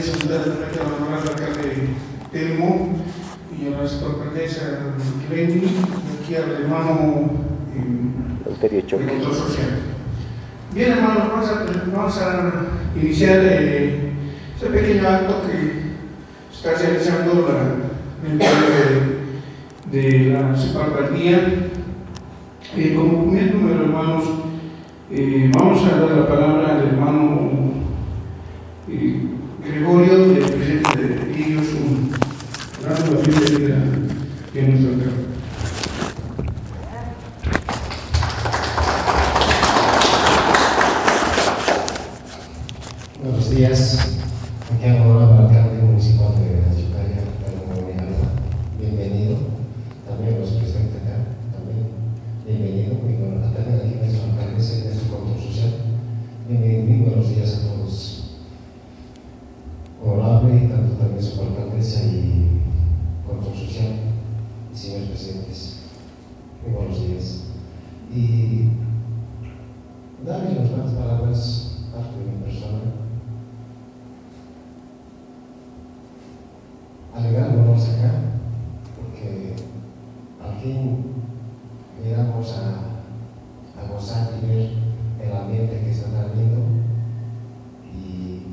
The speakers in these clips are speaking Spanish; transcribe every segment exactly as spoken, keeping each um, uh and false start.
saludar directamente al honorable alcalde Telmo y a la alcaldesa Lenny, y aquí al hermano eh, de Control Social. Bien, hermanos, vamos a, vamos a iniciar eh, este pequeño acto que está realizando la, el pueblo de, de la Cepalbardía. Eh, como primer número, hermanos, eh, vamos a dar la palabra al hermano eh, Gregorio, del presidente de ellos, un gran paciente de, de nuestro alcalde. Buenos días, aquí al honorable alcalde municipal de Achucarilla, Pedro Moreno. Bienvenido. También los presentes acá, también bienvenido. Y bueno, también aquí nuestro alcaldesa y nuestro Control Social. Bienvenido, muy buenos días a todos. Honorable, tanto también su alcaldesa y Control Social, y señores presidentes. Muy buenos días. Y darles unas buenas palabras, parte de mi persona. Alegrándonos acá, porque al fin llegamos a, a gozar y ver el ambiente que está trayendo y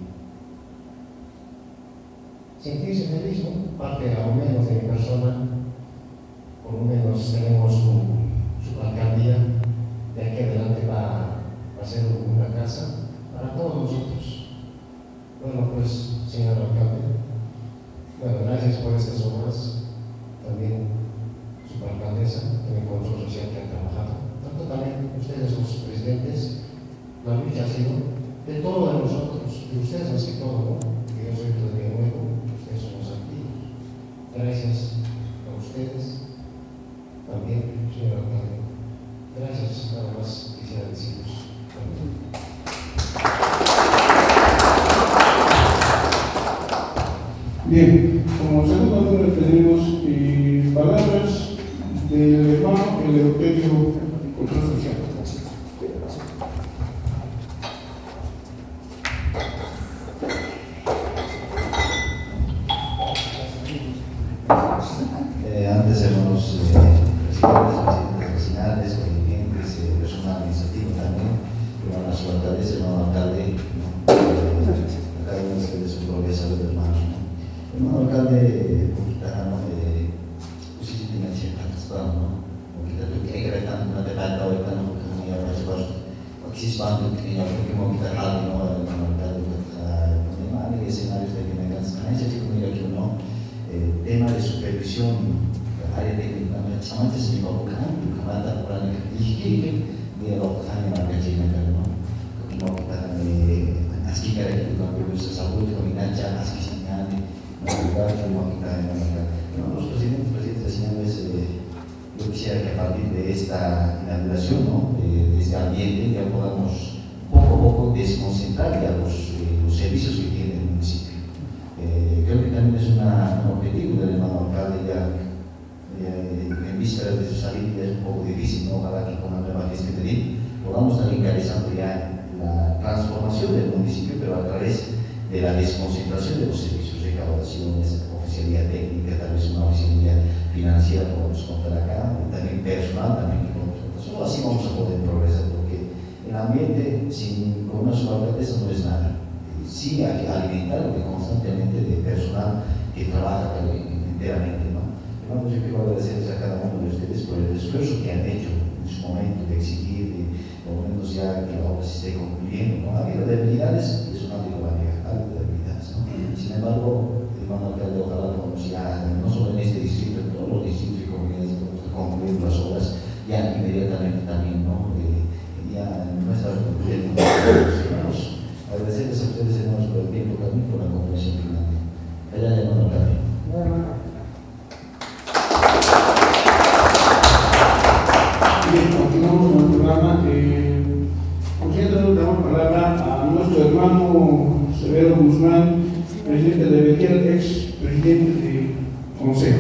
sentirse feliz, ¿no? Parte al menos de mi persona, por lo menos tenemos un, su alcaldía, de aquí adelante va, va a ser una casa para todos nosotros. Bueno, pues, señor alcalde, bueno, gracias por estas obras, también su alcaldesa, también Control Social que han trabajado, tanto también ustedes los presidentes. La lucha ha sido de todos nosotros, de ustedes más que todo, ¿no? Que yo soy todavía nuevo, ustedes son los antiguos. Gracias a ustedes, también, señor alcalde. Gracias, nada más quisiera deciros. Bien, como segundo número tenemos eh, palabras del hermano Eleuterio Control Social. Eh, antes, hermanos eh, presidentes, presidentes vecinales, dirigentes, eh, personal administrativo también, hermanos alcaldes, hermano alcalde, ¿no? Eh, cada uno de ustedes su propia salud, hermanos, ¿no? Hermano alcalde, poquita, ¿no? Eh, pues sí, tiene cierta caspa, ¿no? Poquita, lo que hay que ver tanto, no te falta ahorita, ¿no? Porque no ya parece más, aquí sí es más, que ya porque me quita algo, ¿no? Hermano alcalde, con el escenarios de que me cansan, ese tipo de aquí, ¿no? Eh, tema de supervisión, área técnica, antes de lo que cambio, que manda por ahí, y que lo que hay en la calle, ¿no? Como que para así que hay que cambiar nuestra salud, combinacha, así que señale, no lugar, como que está en la calle. Los presidentes, presidentes, señores, yo quisiera que a partir de esta inauguración, ¿no? de, de este ambiente, ya podamos poco a poco desconcentrar ya los, eh, los servicios que tiene el municipio. Eh, creo que también es una, un objetivo del hermano alcalde ya, eh, en vísperas de su salida ya es un poco difícil, ¿no? Ojalá que con la nueva gestión de él podamos estar encabezando ya la transformación del municipio, pero a través de la desconcentración de los servicios, recaudaciones, oficialía técnica, tal vez una oficialía financiera, podemos contar acá, y también personal, también que podemos. Solo así vamos a poder progresar, porque el ambiente sin, con una sola alcaldesa no es nada. Sí hay que alimentarlo constantemente de personal que trabaja enteramente, ¿no? Hermanos, yo quiero agradecerles a cada uno de ustedes por el esfuerzo que han hecho en su momento de exigir, de, por lo menos ya que la obra se esté concluyendo, ¿no? Ha habido debilidades, es una rivalidad, ha habido debilidades, ¿no? Sin embargo, hermano alcalde, ojalá podamos ya, no solo en este distrito, en todos los distritos y comunidades, podamos concluir las obras ya inmediatamente también, ¿no? Eh, ya en nuestras hermanos. Agradecerles a ustedes, hermanos, por el tiempo también, por la comprensión final. Allá, hermano alcalde. Bien, continuamos con el programa. Eh, por cierto, damos palabra a nuestro hermano Severo Guzmán, presidente de Betel, ex presidente de Consejo.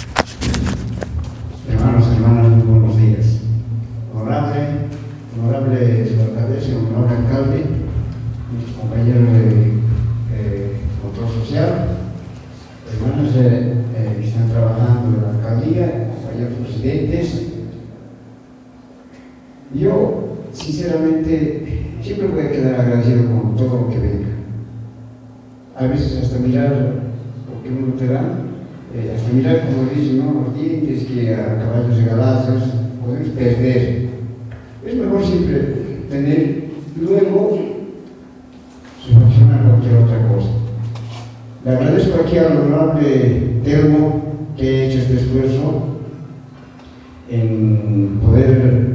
Hermanos, hermanas, muy buenos días. Honorable, honorable presidentes. Yo, sinceramente, siempre voy a quedar agradecido con todo lo que venga. A veces hasta mirar lo que uno te da, eh, hasta mirar, como dicen, ¿no?, los dientes, que a caballos de galazos podemos perder. Es mejor siempre tener, luego solucionar cualquier otra cosa. Le agradezco aquí al honorable Telmo que ha hecho este esfuerzo en poder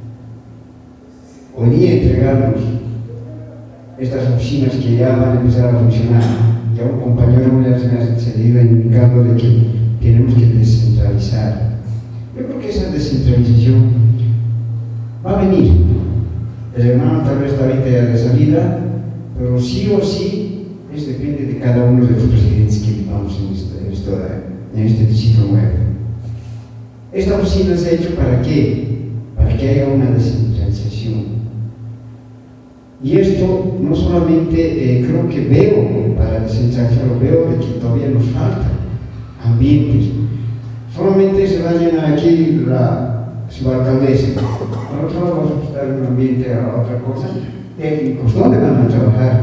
hoy día entregarnos estas oficinas que ya van a empezar a funcionar. Ya un compañero ya se me ha seguido indicando de que tenemos que descentralizar. Yo creo que esa descentralización va a venir. El hermano tal vez está ahorita ya de salida, pero sí o sí es depende de cada uno de los presidentes que vivamos en este, en este, en este distrito nuevo. Esta oficina se ha hecho ¿para qué? Para que haya una descentralización. Y esto no solamente eh, creo que veo para descentralizarlo, veo de que todavía nos falta ambientes. Solamente se va a llenar aquí la subalcaldesa. Al otro lado vamos a buscar un ambiente a otra cosa. Técnicos, ¿dónde van a trabajar?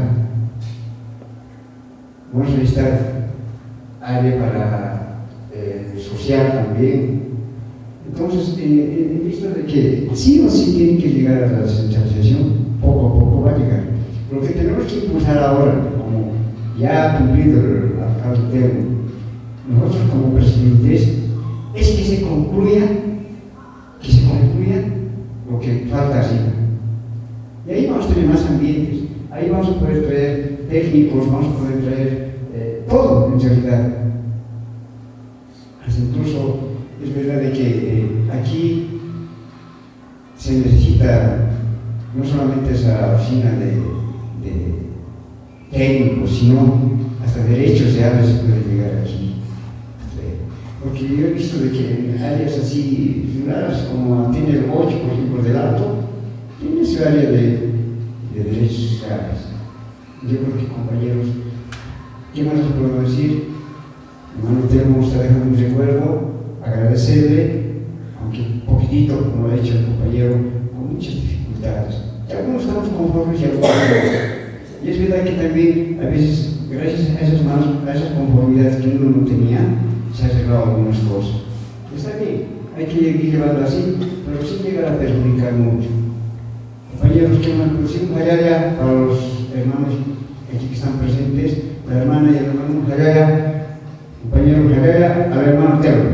Vamos a necesitar área para eh, social también. Entonces, eh, he visto de que sí o sí tiene que llegar a la descentralización. Poco a poco va a llegar. Lo que tenemos que impulsar ahora, como ya ha cumplido el alcalde Telmo, nosotros como presidentes, es que se concluya, que se concluya lo que falta arriba. Y ahí vamos a tener más ambientes, ahí vamos a poder traer técnicos, vamos a poder traer eh, todo en realidad. Hasta incluso es verdad de que eh, aquí se necesita no solamente esa oficina de, de técnicos, sino hasta derechos de aves se puede llegar aquí. Porque yo he visto de que en áreas así ciudades como tiene el ocho, por ejemplo, del Alto, tiene su área de, de derechos de aves. Yo creo que, compañeros, ¿qué más les puedo decir? Hermano Telmo está dejando un recuerdo, agradecerle, aunque poquitito, como lo ha dicho el compañero, con muchas dificultades. Algunos estamos conformes y algunos no. Y es verdad que también, a veces, gracias a esas, manos, a esas conformidades que uno no tenía, se han arreglado algunas cosas. Está bien, hay que ir llevando así, pero sin llegar a perjudicar mucho. Compañeros, que una producción Jayaya para los hermanos aquí que están presentes, la hermana y el hermano Jayaya, compañero Jayaya, al hermano Telmo.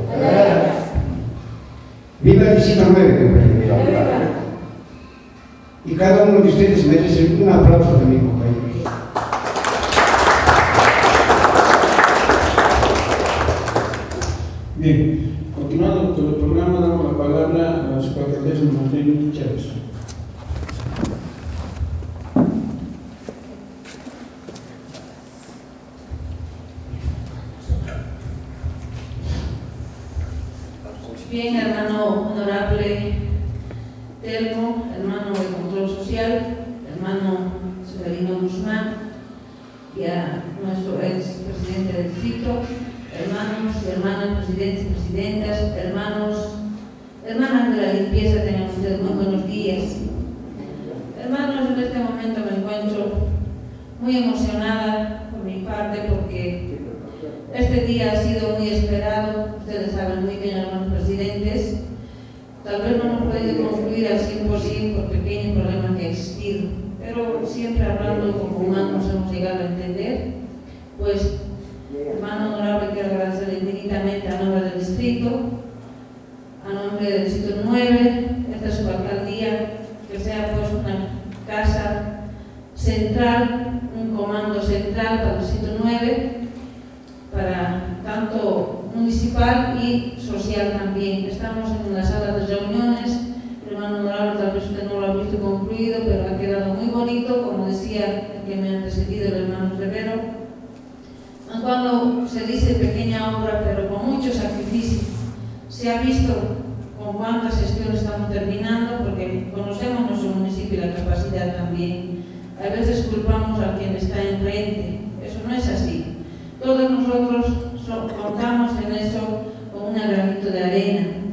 Viva el distrito nueve, compañeros. Y cada uno de ustedes merece un aplauso también, compañeros. Bien, continuando con el programa, damos la palabra a la subalcaldesa Marlene Chávez. Bien, hermano honorable Telmo, hermano de Control Social, hermano Severino Guzmán, y a nuestro ex presidente del distrito, hermanos y hermanas presidentes y presidentas, hermanos, hermanas de la limpieza, tengan ustedes muy buenos días. Hermanos, en este momento me encuentro muy emocionada por mi parte porque este día ha sido muy esperado. Ustedes saben muy bien, hermanos presidentes, tal vez no hemos podido concluir al cien por ciento por pequeños problemas que ha existido, pero siempre hablando como humanos hemos llegado a entender. Pues, hermano honorable, quiero agradecerle infinitamente a nombre del distrito, a nombre del distrito nueve, esta subalcaldía, que se ha puesto una casa central, un comando central para el distrito nueve, para tanto municipal y social también. Estamos en una sala de reuniones, hermano honorable, tal vez usted no lo ha visto concluido, pero ha quedado muy bonito, como decía el que me ha antecedido, el hermano Rivero. Cuando se dice pequeña obra, pero con mucho sacrificio, se ha visto con cuántas gestiones estamos terminando, porque conocemos nuestro municipio y la capacidad también. A veces culpamos a quien está enfrente, eso no es así. Todos nosotros so, contamos en eso con un granito de arena.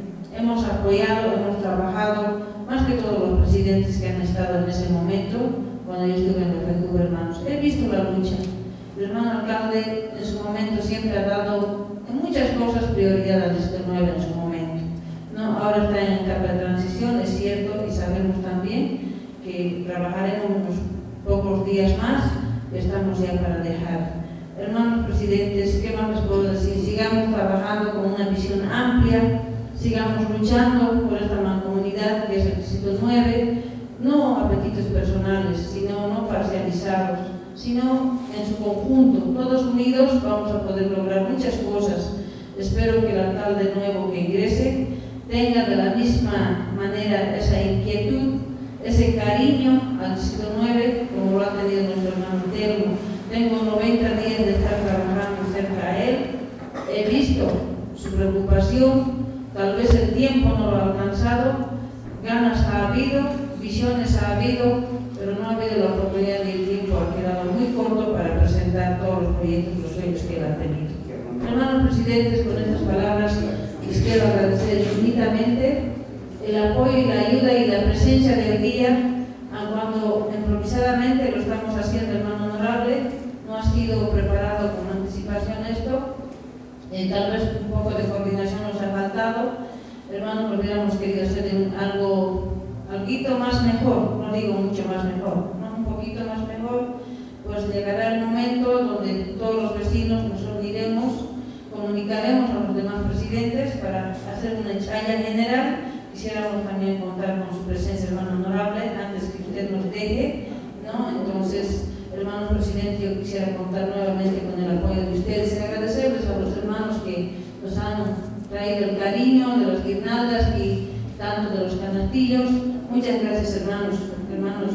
hemos apoyado, hemos trabajado, más que todos los presidentes que han estado en ese momento, cuando yo estuve en el F Q, hermanos. He visto la lucha. El hermano alcalde en su momento siempre ha dado en muchas cosas prioridad al Distrito nueve en su momento. No, ahora está en etapa de transición, es cierto, y sabemos también que trabajaremos unos pocos días más y estamos ya para dejar. Hermanos presidentes, ¿qué más les puedo decir? Sigamos trabajando con una visión amplia, sigamos luchando por esta mancomunidad que es el Distrito nueve, no apetitos personales, sino no parcializados, sino en su conjunto. Todos unidos vamos a poder lograr muchas cosas. Espero que el alcalde nuevo que ingrese tenga de la misma manera esa inquietud, ese cariño al Distrito nueve, como lo ha tenido nuestro hermano Telmo. Tengo noventa días de estar trabajando cerca a él, he visto su preocupación, tal vez el tiempo no lo ha alcanzado, ganas ha habido, visiones ha habido, pero no ha habido la oportunidad y el tiempo ha quedado muy corto para presentar todos los proyectos y los sueños que él ha tenido. Hermanos presidentes, con estas palabras les quiero agradecer infinitamente el apoyo y la ayuda y la presencia del día, aun cuando improvisadamente lo estamos haciendo, hermano honorable, no ha sido preparado con anticipación esto, eh, tal vez un poco de coordinación nos ha faltado, hermanos, lo hubiéramos querido hacer en algo, algo más mejor, no digo mucho más mejor, ¿no? Un poquito más mejor, pues llegará el momento donde todos los vecinos nos uniremos, comunicaremos a los demás presidentes para hacer una chaya general. Quisiéramos también contar con su presencia, hermano honorable, antes que usted nos deje, ¿no? Entonces, hermanos presidentes, yo quisiera contar nuevamente con el apoyo de ustedes y agradecerles a los hermanos que nos han traído el cariño de las guirnaldas y tanto de los canastillos. Muchas gracias, hermanos, hermanos,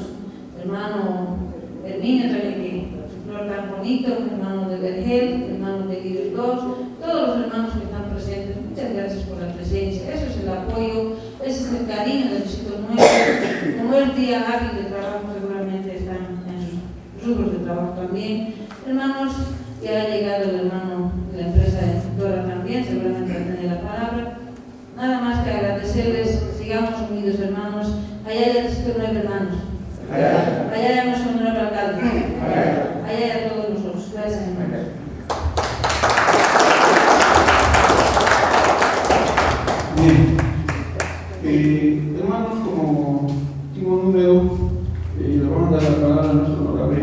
hermano Herminio también, que su flor tan bonito, hermano de Vergel, hermano de Guidos dos, todos los hermanos que están presentes, muchas gracias por la presencia. Eso es el apoyo, ese es el cariño del Distrito nueve. Como el día hábil de trabajo seguramente están en sus rubros de trabajo también. Hermanos, ya ha llegado el hermano de la empresa Dora también, seguramente va a tener la palabra. Nada más que agradecerles, sigamos unidos, hermanos. Allá hay el Distrito nueve, hermanos. Allá hay a nuestro honorable alcalde. Allá hay a todos nosotros. Gracias, hermanos. Bien. Eh, hermanos, como último número, eh, le vamos a dar la palabra a nuestro honorable.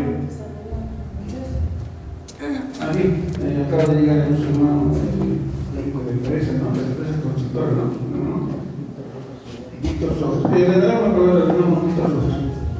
Aquí, eh, acaba de llegar nuestro hermano de empresa, ¿no? De empresa constructora, ¿no? ¿no? Víctor Sojas. Eh, le daremos la palabra al hermano Víctor Sojas.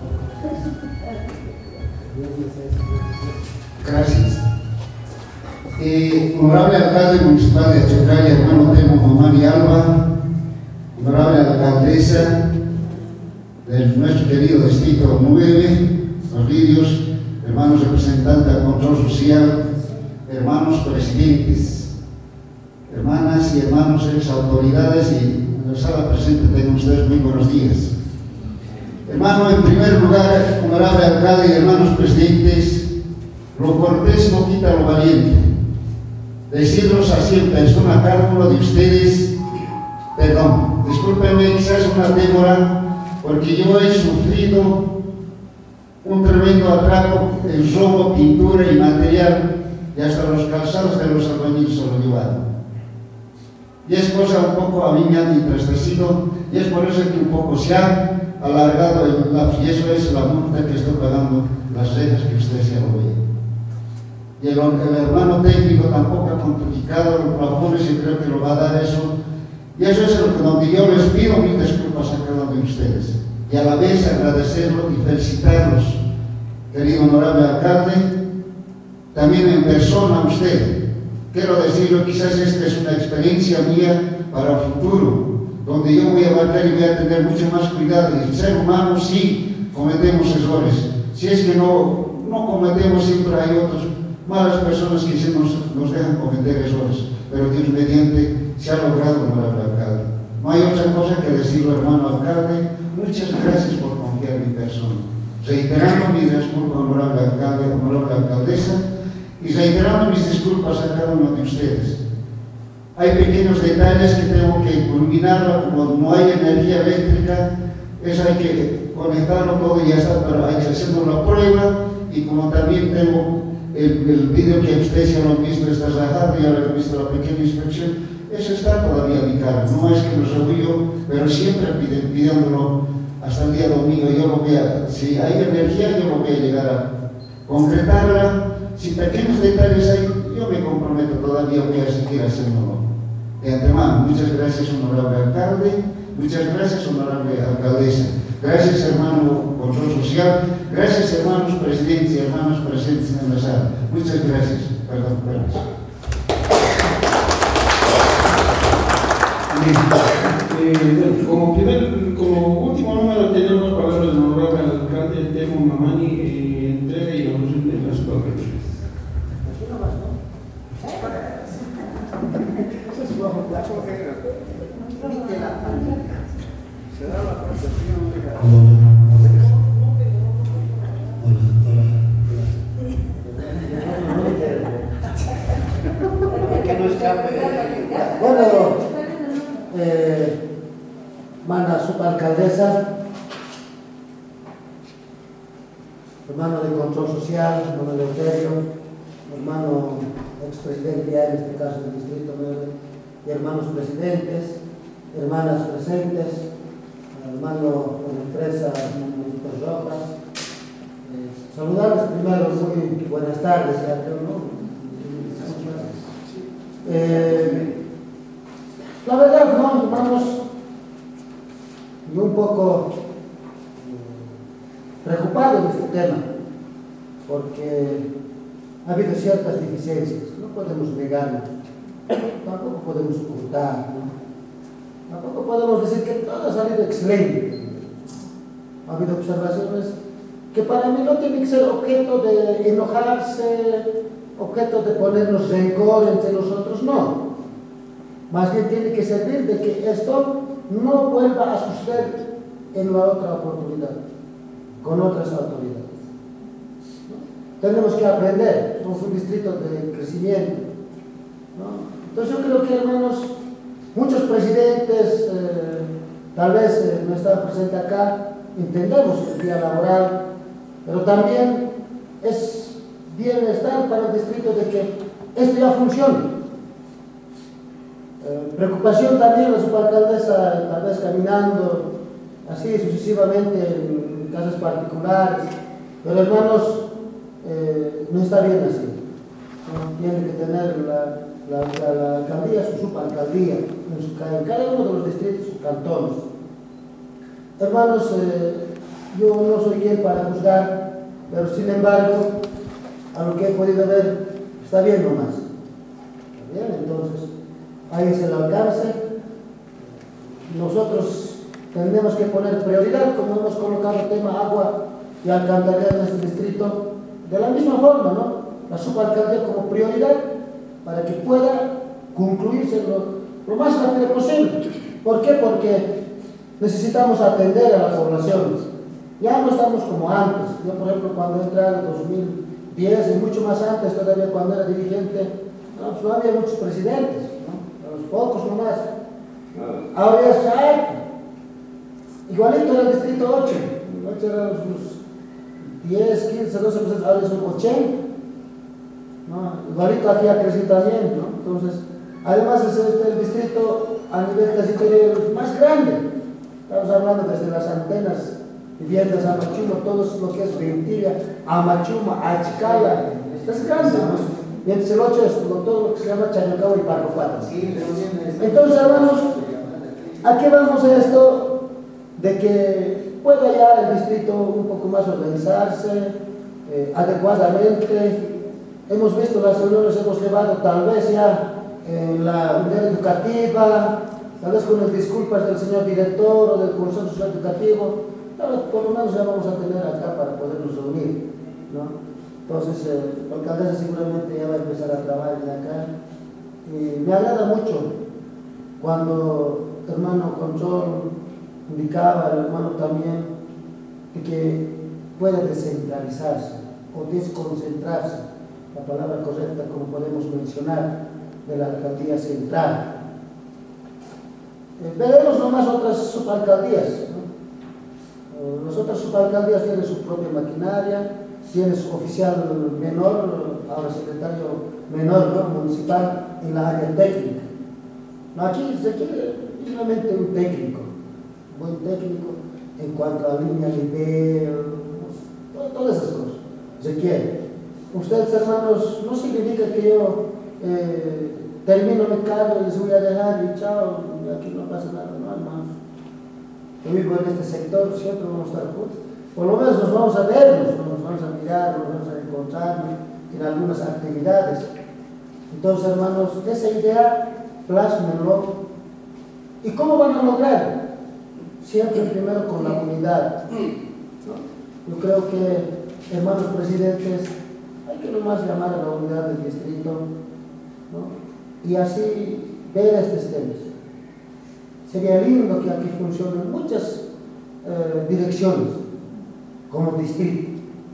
Gracias. Eh, honorable alcalde municipal de Achocalla, hermano Telmo Mamani Alba, honorable alcaldesa de nuestro querido Distrito nueve, los lidios, hermanos representantes del control social, hermanos presidentes, hermanas y hermanos ex autoridades y en la sala presente tengan ustedes muy buenos días. Hermano, en primer lugar, honorable alcalde y hermanos presidentes, lo cortés no quita lo valiente. Decirlos así en persona a cada uno de ustedes, perdón, discúlpenme, quizás una demora, porque yo he sufrido un tremendo atraco en robo, pintura y material, y hasta los calzados de los albañiles se lo llevaron. Y es cosa un poco, a mí me han entristecido, y es por eso que un poco se ha alargado el lapso, y eso es la multa que estoy pagando, las reglas que ustedes ya lo ven. Y el, el hermano técnico tampoco ha cuantificado los plafones y creo que lo va a dar eso. Y eso es lo que donde yo les pido mis disculpas a cada uno de ustedes. Y a la vez agradecerlos y felicitarlos, querido honorable alcalde, también en persona a usted. Quiero decirlo, quizás esta es una experiencia mía para el futuro, donde yo voy a abarcar y voy a tener mucho más cuidado. Y el ser humano sí cometemos errores. Si es que no, no cometemos, siempre hay otros malas personas que se nos, nos dejan cometer errores, pero Dios mediante se ha logrado, honorable alcalde. No hay otra cosa que decirlo, hermano alcalde, muchas gracias por confiar en mi persona. Reiterando mis disculpas, honorable alcalde, honorable alcaldesa, y reiterando mis disculpas a cada uno de ustedes. Hay pequeños detalles que tengo que culminarlo, como no hay energía eléctrica, eso hay que conectarlo todo y ya está, pero hay que hacer una prueba. Y como también tengo el, el vídeo que ustedes ya lo han visto, está rajado, ya lo han visto la pequeña inspección, eso está todavía a mi cargo. No es que lo orgullo, pero siempre piden, pidiéndolo hasta el día domingo. Yo lo voy a, si hay energía, yo lo voy a llegar a concretarla. Si pequeños detalles hay, yo me comprometo, todavía voy a seguir haciéndolo. De antemano, muchas gracias, honorable alcalde, muchas gracias, honorable alcaldesa. Gracias, hermano Control Social. Gracias, hermanos presidentes y hermanas presentes en la sala. Muchas gracias. Perdón, permiso. Eh, bueno, como, primer, como último número tenemos palabras del honorable alcalde Temo Mamani, eh, entrega y evaluación de las palabras. Bueno, eh, hermana subalcaldesa, hermano de Control Social, hermano Eleuterio, hermano expresidente ya en este caso del Distrito nueve, y hermanos presidentes, hermanas presentes, hermano de la empresa, hermano Víctor Rojas. Eh, saludarles primero, muy buenas tardes, ya creo, ¿no? Eh, la verdad, no, hermanos, y un poco preocupado de este tema, porque ha habido ciertas deficiencias, no podemos negarlo, tampoco podemos ocultar, ¿no? Tampoco podemos decir que todo ha salido excelente. Ha habido observaciones que para mí no tienen que ser objeto de enojarse, objeto de ponernos rencor entre nosotros, no. Más bien tiene que servir de que esto no vuelva a suceder en la otra oportunidad, con otras autoridades, ¿no? Tenemos que aprender, somos un distrito de crecimiento, ¿no? Entonces yo creo que, hermanos, muchos presidentes, eh, tal vez eh, no están presentes acá, entendemos el día laboral, pero también es bienestar para el distrito de que esto ya funcione. Eh, preocupación también la subalcaldesa, tal vez caminando así sucesivamente en casas particulares, pero hermanos, eh, no está bien así, ¿no? Tiene que tener la, la, la, la alcaldía, su subalcaldía, en, su, en cada uno de los distritos, sus cantones. Hermanos, eh, yo no soy quien para juzgar, pero sin embargo, a lo que he podido ver, está bien nomás. ¿Está bien? Entonces, ahí es el alcance. Nosotros tenemos que poner prioridad, como hemos colocado el tema agua y alcantarillado en este distrito, de la misma forma, ¿no? La subalcaldía como prioridad para que pueda concluirse lo, lo más rápido posible. ¿Por qué? Porque necesitamos atender a la población. Ya no estamos como antes. Yo, por ejemplo, cuando entré en dos mil diez y mucho más antes, todavía cuando era dirigente, no, pues no había muchos presidentes, ¿no? A los pocos nomás. Ahora ya es alto. Igualito era el distrito ocho. El ocho eran los diez, quince, doce presidentes, ahora son ochenta. ¿No? Igualito aquí ha crecido también, ¿no? Entonces, además es este el distrito a nivel territorial más grande. Estamos hablando desde las antenas viviendas a Amachuma, todo lo que es Ventilla, Amachuma, Achicala, es grande, ¿no? Mientras el ocho es todo lo que se llama Chayocao y Parcopatas. Entonces, hermanos, ¿a qué vamos a esto? De que pueda ya el distrito un poco más organizarse eh, adecuadamente. Hemos visto las reuniones, hemos llevado tal vez ya en la unidad educativa, tal vez con las disculpas del señor director o del Consejo Social Educativo, tal vez por lo menos ya vamos a tener acá para podernos reunir, ¿no? Entonces, eh, la alcaldesa seguramente ya va a empezar a trabajar de acá. Y me agrada mucho cuando el hermano Control indicaba, el hermano también, de que puede descentralizarse o desconcentrarse, la palabra correcta como podemos mencionar, de la alcaldía central. Eh, veremos nomás otras subalcaldías, ¿no? Eh, las otras subalcaldías tienen su propia maquinaria, tienen su oficial menor, ahora secretario menor, ¿no?, municipal en la área técnica. No, aquí se quiere mínimamente un técnico, un buen técnico en cuanto a línea de nivel, todas esas cosas. Se quiere. Ustedes, hermanos, no significa que yo eh, termino mi cargo y les voy a dejar y chao, aquí no pasa nada, no, hermanos. Yo vivo en este sector, siempre vamos a estar juntos. Por lo menos nos vamos a vernos, nos vamos a mirar, nos vamos a encontrar en algunas actividades. Entonces, hermanos, esa idea, plásmenlo. ¿Y cómo van a lograr? Siempre primero con la unidad, ¿no? Yo creo que, hermanos presidentes, hay que nomás llamar a la unidad del distrito, ¿no?, y así ver estos temas. Sería lindo que aquí funcionen muchas eh, direcciones como distrito,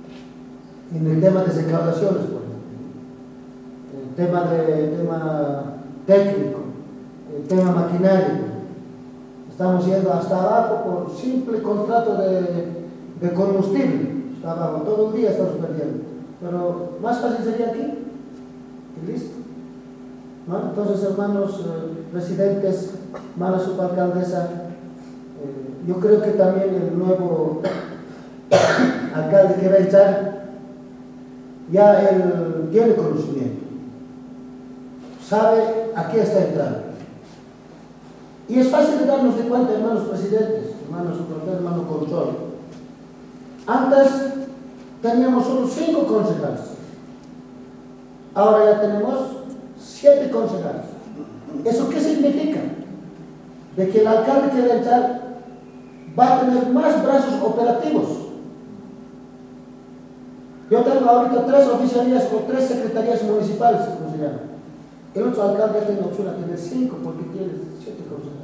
en el tema de recaudaciones, por ejemplo, el tema, de, el tema técnico, el tema maquinario. Estamos yendo hasta abajo por simple contrato de, de combustible, hasta abajo, todo el día estamos perdiendo. Pero más fácil sería aquí, y listo, ¿no? Entonces, hermanos eh, residentes, hermana subalcaldesa, eh, yo creo que también el nuevo alcalde que va a echar, ya él tiene conocimiento, sabe a qué está entrando. Y es fácil de darnos de cuenta, hermanos presidentes, hermanos subalcaldes, hermano control. Antes teníamos solo cinco concejales, ahora ya tenemos siete concejales. ¿Eso qué significa? De que el alcalde que va a entrar va a tener más brazos operativos. Yo tengo ahorita tres oficialías o tres secretarías municipales, como se llama. El otro alcalde tiene opción a tener cinco porque tiene siete concejales.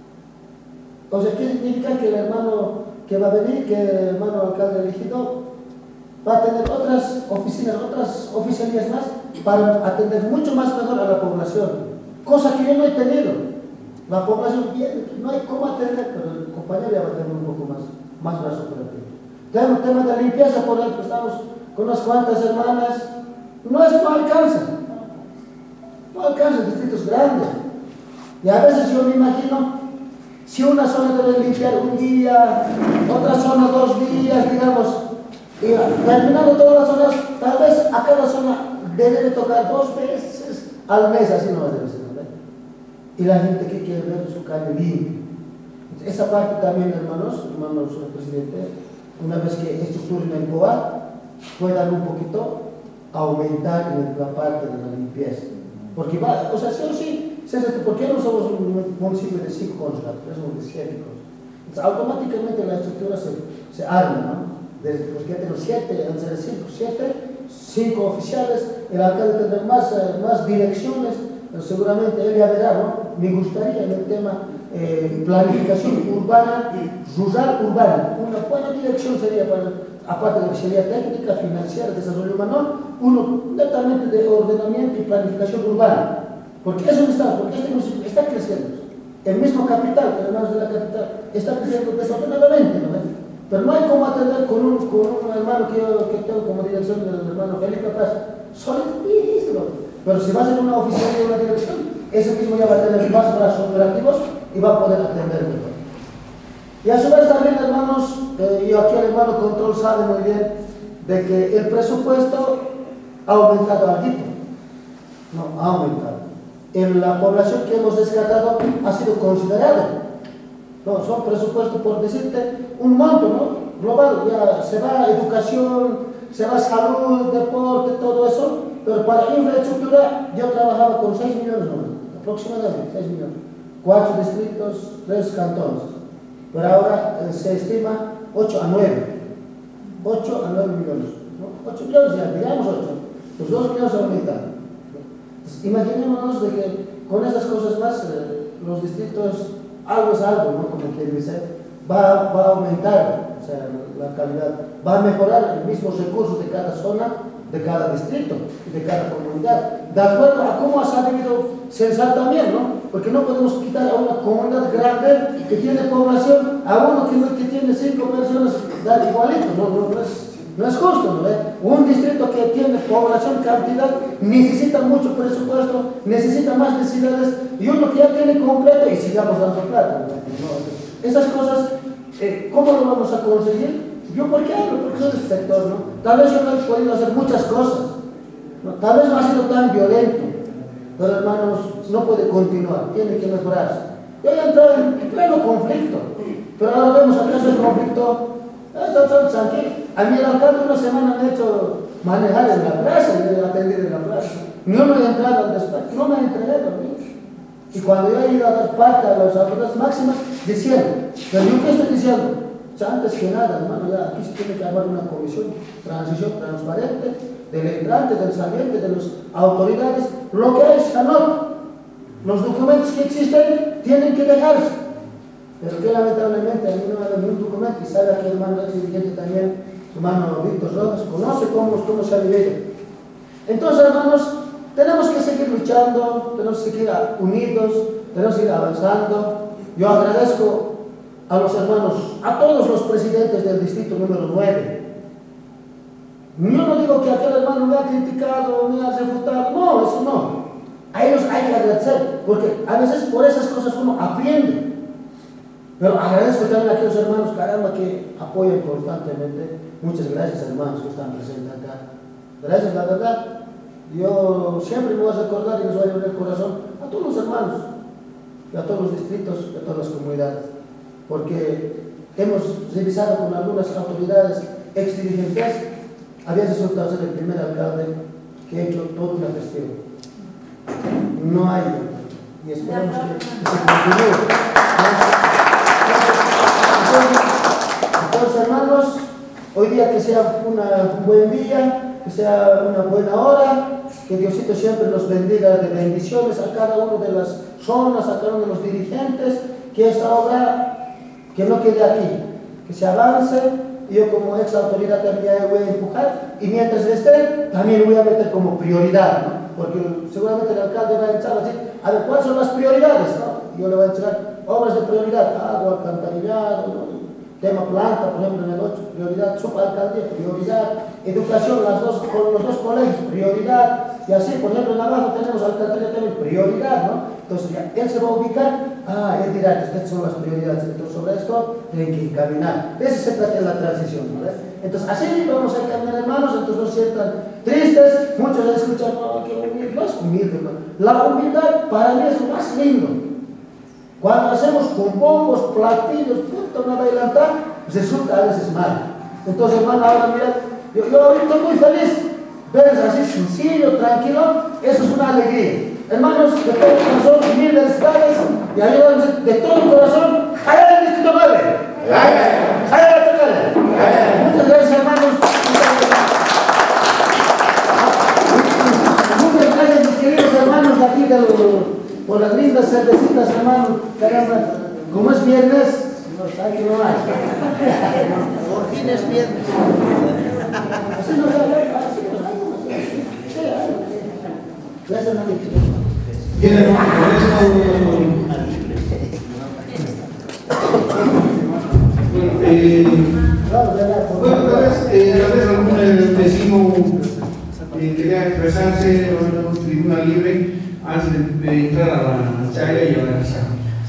O sea, ¿qué significa? Que el hermano que va a venir, que el hermano alcalde elegido, va a tener otras oficinas, otras oficialías más para atender mucho más mejor a la población, cosa que yo no he tenido. La población viene, no hay cómo atender, pero el compañero ya va a tener un poco más, más brazo operativo. Tenemos temas de limpieza, por ejemplo, estamos con unas cuantas hermanas, no es no alcanza, no alcanza, distritos grandes. Y a veces yo me imagino, si una zona debe limpiar un día, otra zona dos días, digamos, y terminando todas las zonas, tal vez a cada zona debe tocar dos veces al mes, así no debe ser, ¿verdad? Y la gente que quiere ver su calle limpia. Esa parte también, hermanos, hermanos presidente, una vez que estructuren el C O A, puedan un poquito aumentar en la parte de la limpieza. Porque va, o sea, sí o sí, ¿por qué no somos un municipio de cinco concejales? Somos de siete concejales. Entonces, automáticamente la estructura se, se arma, ¿no? De, porque ya tenemos siete, antes de cinco, siete, cinco oficiales, el alcalde tendrá más, eh, más direcciones, pero seguramente él ya verá, ¿no? Me gustaría en el tema eh, planificación urbana, rural urbana, una buena dirección sería para, aparte de la oficialidad técnica, financiera, desarrollo humano, uno netamente de ordenamiento y planificación urbana. Porque eso está, porque este municipio está creciendo. El mismo capital, hermanos de la capital, está creciendo desordenadamente, ¿no? Pero no hay cómo atender con un, con un hermano que yo que tengo como dirección del hermano Felipe Paz, solidísimo. Pero si va a ser una oficina de una dirección, ese mismo ya va a tener más brazos operativos y va a poder atender mejor. Y a su vez también, hermanos, eh, y aquí el hermano Control sabe muy bien de que el presupuesto ha aumentado algo. No, ha aumentado. En la población que hemos rescatado ha sido considerada. No, son presupuestos, por decirte, un monto, ¿no? Global, ya se va a educación, se va a salud, deporte, todo eso, pero para infraestructura yo trabajaba con seis millones, ¿no? Aproximadamente seis millones. Cuatro distritos, tres cantones. Pero ahora eh, se estima ocho a nueve. ocho a nueve millones. ¿No? ocho millones ya, digamos ocho. Los dos millones aumentan. Imaginémonos de que con esas cosas más, eh, los distritos, algo es algo, ¿no? Como quiere decir, va, va a aumentar, o sea, la calidad, va a mejorar los mismos recursos de cada zona, de cada distrito y de cada comunidad, de acuerdo a cómo ha sabido censar también, ¿no? Porque no podemos quitar a una comunidad grande que tiene población a uno que, que tiene cinco personas, dar igualito, no, no, no, es, no es justo, ¿no? ¿Eh? Un distrito que tiene población, cantidad, necesita mucho presupuesto, necesita más necesidades, y uno que ya tiene completo y sigamos dando plata, ¿no? ¿No? Esas cosas, eh, ¿cómo lo vamos a conseguir? Yo, ¿por qué hablo? Porque soy del sector, ¿no? Tal vez yo no he podido hacer muchas cosas, ¿no? Tal vez no ha sido tan violento, pero hermanos, no puede continuar, tiene que mejorarse. Yo he entrado en pleno conflicto, pero ahora vemos acaso el conflicto, está todo tranquilo. A mí el alcalde una semana me ha hecho manejar en la plaza y he atendido en la plaza. Yo no he entrado al despacho, no me he entregado a mí. Y cuando yo he ido a dar parte a las autoridades máximas, diciendo, pero yo qué estoy diciendo, o sea, antes que nada, hermano, ya aquí se tiene que armar una comisión, transición transparente, del entrante, del saliente, de las autoridades, lo que hay, anota. Los documentos que existen tienen que dejarse. Pero que lamentablemente a mí no me da ningún documento, y sabe que el hermano ex dirigente también, su hermano Víctor Rodas, conoce cómo, cómo se ha vivido. Entonces, hermanos, tenemos que seguir luchando, tenemos que seguir unidos, tenemos que seguir avanzando. Yo agradezco a los hermanos, a todos los presidentes del distrito número nueve. Yo no digo que aquel hermano me ha criticado, me ha refutado, no, eso no. A ellos hay que agradecer, porque a veces por esas cosas uno aprende. Pero agradezco también a aquellos hermanos, caramba, que apoyan constantemente. Muchas gracias, hermanos, que están presentes acá. Gracias, la verdad. Yo siempre me voy a recordar y les voy a llevar el corazón a todos los hermanos, y a todos los distritos, y a todas las comunidades. Porque hemos revisado con algunas autoridades exdirigentes, había resultado ser el primer alcalde que ha hecho toda una gestión. No hay, y esperamos que, que se continúe. Entonces, hermanos, hoy día que sea una, un buen día, que sea una buena hora, que Diosito siempre nos bendiga de bendiciones a cada uno de las zonas, a cada uno de los dirigentes, que esta obra que no quede aquí, que se avance. Yo como ex autoridad también voy a empujar, y mientras esté, también voy a meter como prioridad, ¿no? Porque seguramente el alcalde va a entrar a decir, a ver, ¿cuáles son las prioridades? ¿No? Yo le voy a entregar obras de prioridad, agua, alcantarillado, ¿no? Tema planta, por ejemplo, en el ocho, prioridad, subalcaldía, prioridad, educación, las dos, con los dos colegios, prioridad, y así, por ejemplo, en abajo tenemos alcantarillado también, prioridad, ¿no? Entonces, ya, él se va a ubicar, ah, él dirá, estas son las prioridades, entonces sobre esto tienen que encaminar. De eso se trata de la transición, ¿no? Entonces, así vamos a encaminar, hermanos, entonces no se sientan tristes, muchos escuchan, no, que humilde, no es humilde, ¿no? La humildad para mí es lo más lindo. Cuando hacemos con bombos, platillos, punto, no adelantar, resulta a veces mal. Entonces, hermano, ahora mira, yo, yo ahorita estoy muy feliz. Ves así sencillo, tranquilo, eso es una alegría. Hermanos, de todo corazón, mil felicidades y ayúdanos de todo corazón. ¡Allá el distrito nueve! ¡Allá la tocada! Muchas gracias, hermanos. Muchas gracias, mis queridos hermanos de aquí de los. Por las lindas cervecitas, hermano, caramba, como es viernes, no sabe que no hay. Por fin es viernes. Así nos da, así nos da. Gracias, hermano. Bien, hermano, por esto. Eh, bueno, tal vez, eh, tal vez algún eh, vecino eh, quería expresarse en una tribuna libre antes de, de entrar a la charla y a la casa.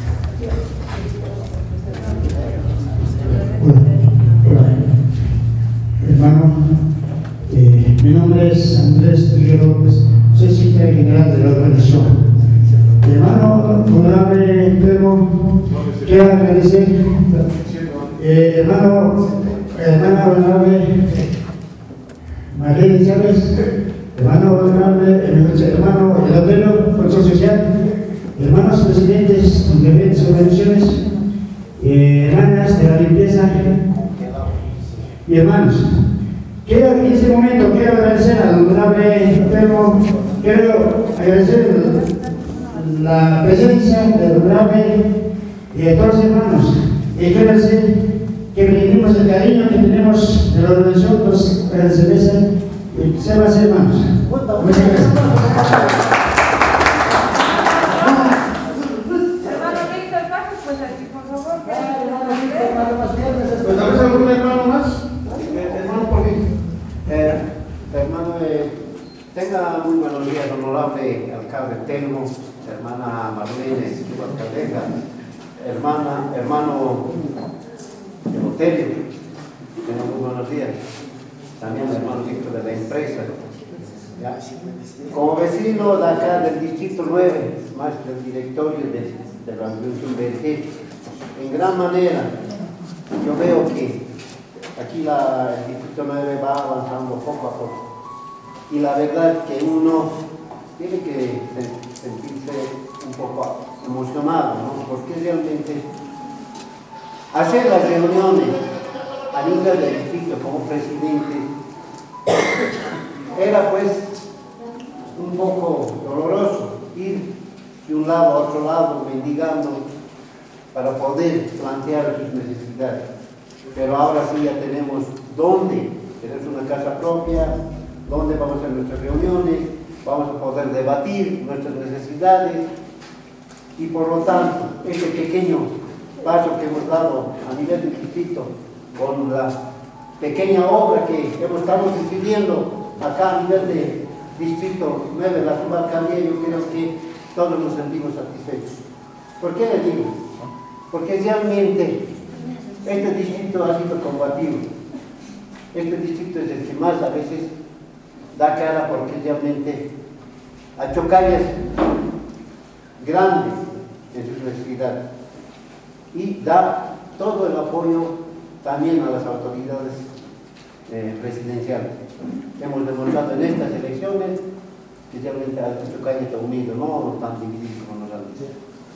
Hola, hola. Hermano, eh, mi nombre es Andrés Trujillo López, soy secretario general de la organización. Hermano, honorable enfermo, quiero agradecer, eh, hermano, hermana honorable María Chávez, hermano honorable, hermano el abuelo, Consejo Social, hermanos presidentes de diferentes organizaciones, eh, hermanas de la limpieza y hermanos. Quiero en este momento quiero agradecer al honorable enfermo, quiero agradecer la presencia del honorable y de todos los hermanos, y quiero decir que brindemos el cariño que tenemos de la organización, pues, para la cerveza Se va a hacer más. Muchas Muchas gracias. Hermano Víctor, pase pues aquí, por favor. Pues tal vez algún hermano más. Eh, hermano, por fin. Eh, hermano, eh, tenga muy buenos días, honorable alcalde Telmo, hermana Marlene, su alcaldesa, hermana, hermano Elotelio, tenga muy buenos días. También el hermano Víctor de la empresa. ¿Ya? Como vecino de acá del distrito nueve, más del directorio de, de la Revolución B G, en gran manera yo veo que aquí la, el distrito nueve va avanzando poco a poco. Y la verdad que uno tiene que sentirse un poco emocionado, ¿no? Porque realmente hacer las reuniones a nivel del distrito como presidente era pues un poco doloroso ir de un lado a otro lado mendigando para poder plantear sus necesidades. Pero ahora sí ya tenemos dónde, tenemos una casa propia, dónde vamos a hacer nuestras reuniones, vamos a poder debatir nuestras necesidades y por lo tanto este pequeño paso que hemos dado a nivel del distrito con la pequeña obra que hemos estado decidiendo acá a nivel de distrito nueve, la subalcaldía, yo creo que todos nos sentimos satisfechos. ¿Por qué les digo? Porque realmente este distrito ha sido combativo. Este distrito es el que más a veces da cara porque realmente ha hecho calles grandes en sus necesidades y da todo el apoyo también a las autoridades eh, presidenciales. Hemos demostrado en estas elecciones que realmente ha hecho calles unidos, no tan divididos como nos han dicho.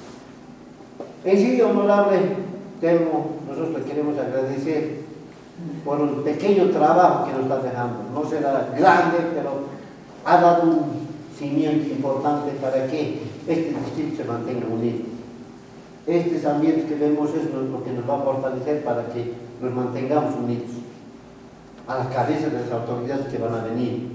En sí, honorable Telmo, nosotros le queremos agradecer por el pequeño trabajo que nos está dejando. No será grande, pero ha dado un cimiento importante para que este distrito se mantenga unido. Estos ambientes que vemos es lo que nos va a fortalecer para que nos mantengamos unidos a la cabeza de las autoridades que van a venir.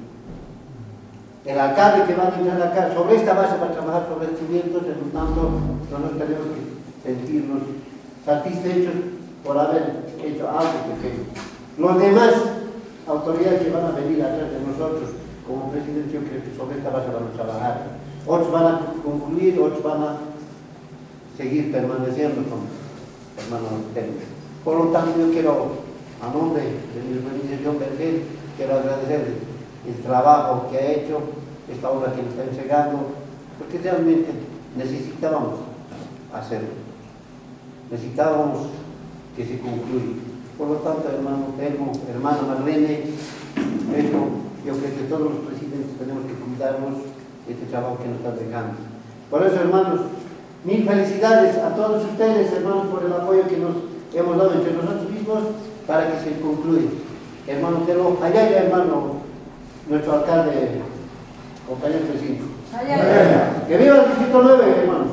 El alcalde que va a entrar acá, sobre esta base va a trabajar sobre el cimiento, por lo tanto, nosotros tenemos que sentirnos satisfechos por haber hecho algo pequeño. Los demás autoridades que van a venir atrás de nosotros, como presidente, yo creo que sobre esta base van a trabajar. Otros van a concluir, otros van a seguir permaneciendo con hermano Telmo. Por lo tanto, yo quiero, a nombre de mi organización Vergel, quiero agradecerle el trabajo que ha hecho, esta obra que nos está entregando, porque realmente necesitábamos hacerlo. Necesitábamos que se concluya. Por lo tanto, hermano Telmo, hermana Marlene, esto, yo creo que todos los presidentes tenemos que cuidarnos de este trabajo que nos está dejando. Por eso, hermanos, mil felicidades a todos ustedes, hermanos, por el apoyo que nos hemos dado entre nosotros mismos para que se concluya. Hermano Telmo, allá ya, hermano, nuestro alcalde, compañero presidente. Allá, allá. Que viva el distrito nueve, hermano.